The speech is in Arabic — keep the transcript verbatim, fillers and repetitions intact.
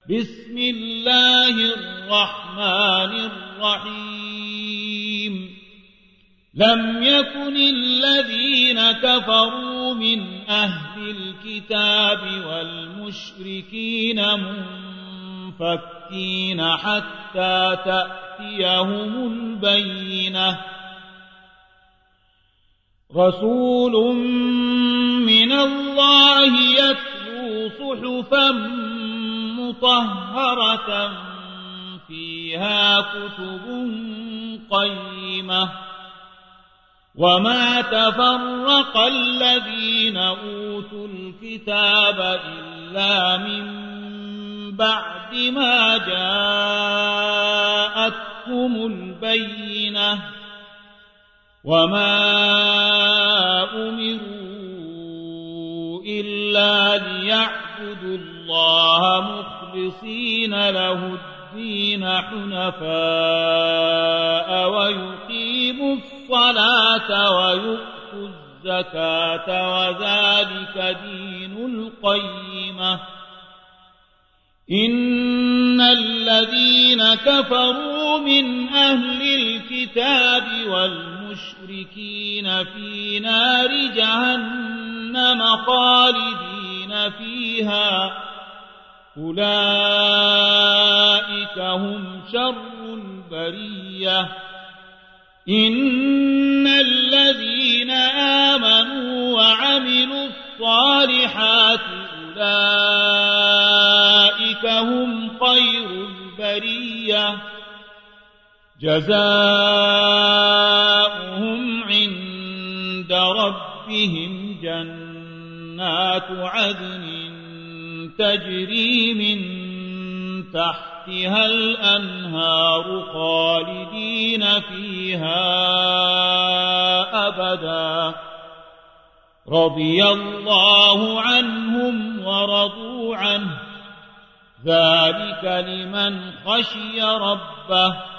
بسم الله الرحمن الرحيم لم يكن الذين كفروا من أهل الكتاب والمشركين منفكين حتى تأتيهم البينة رسول من الله يتلو صحفا مطهرة فيها كتب قيمة وما تفرق الذين أوتوا الكتاب إلا من بعد ما جاءتهم البينة وما أمروا إلا ليعبدوا الله مخلصين له الدين حنفاء ويقيموا الصلاة ويؤتوا الزكاة وذلك دين القيمة إن الذين كفروا من أهل الكتاب والمشركين في نار جهنم خالدين فيها أولئك هم شر البرية إن الذين آمنوا وعملوا الصالحات أولئك هم خير البرية جزاؤهم عند ربهم جنات عدن تجري من تحتها الأنهار خالدين فيها أبدا رضي الله عنهم ورضوا عنه ذلك لمن خشي ربه